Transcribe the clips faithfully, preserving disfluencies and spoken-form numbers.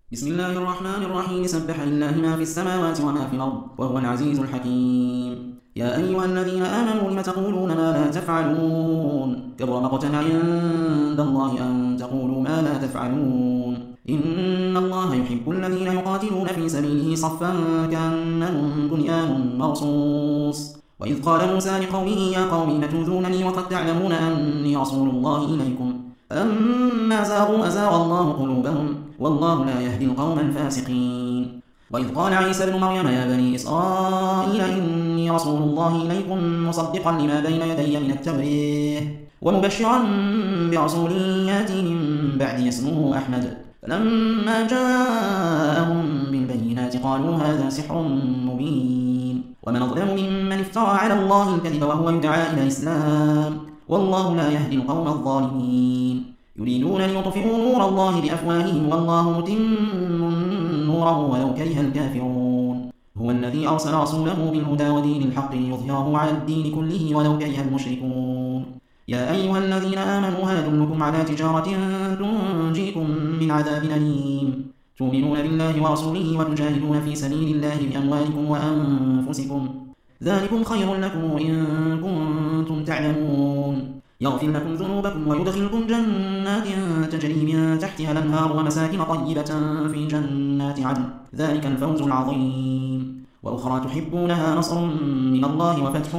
بسم الله الرحمن الرحيم سبح لله ما في السماوات وما في الأرض وهو العزيز الحكيم. يا أيها الذين آمنوا لم تقولون ما لا تفعلون كبر مقتا عند الله أن تقولوا ما لا تفعلون. إن الله يحب الذين يقاتلون في سبيله صفا كأنهم بنيان مرصوص. وإذ قال موسى لقومه يا قوم لم تؤذونني وقد تعلمون أني رسول الله إليكم أما زاغوا أزاغ الله قلوبهم والله لا يهدي القوم الفاسقين. وإذ قال عيسى ابن مريم يا بني إسرائيل إني رسول الله إليكم مصدقا لما بين يدي من التوراة ومبشرا برسول يأتي من بعدي اسمه أحمد. فلما جاءهم بالبينات قالوا هذا سحر مبين ومن أظلم ممن افترى على الله الكذب وهو يدعى إلى الإسلام والله لا يهدي القوم الظالمين. يريدون ليطفئوا نور الله بأفواههم والله متم نوره ولو كره الكافرون. هو الذي أرسل رسوله بالهدى ودين الحق ليظهره على الدين كله ولو كره المشركون. يا أيها الذين آمنوا هل أدلكم على تجارة تنجيكم من عذاب أليم تؤمنون بالله ورسوله وتجاهدون في سبيل الله بأموالكم وأنفسكم ذلكم خير لكم إن كنتم تعلمون. يغفر لكم ذنوبكم ويدخلكم جنات تجري من تحتها الأنهار ومساكن طيبة في جنات عدن ذلك الفوز العظيم. وأخرى تحبونها نصر من الله وفتح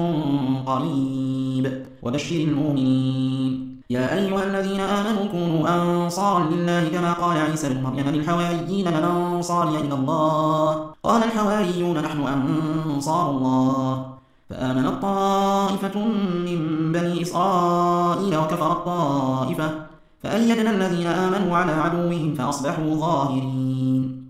قريب وبشر المؤمنين. يا أيها الذين آمنوا كونوا أنصارا لله كما قال عيسى ابن مريم للحواريين من أنصاري إلى الله قال الحواريون نحن أنصار الله. فآمنت طائفة من بني إسرائيل وكفرت طائفة فأيدنا الذين آمنوا على عدوهم فأصبحوا ظاهرين.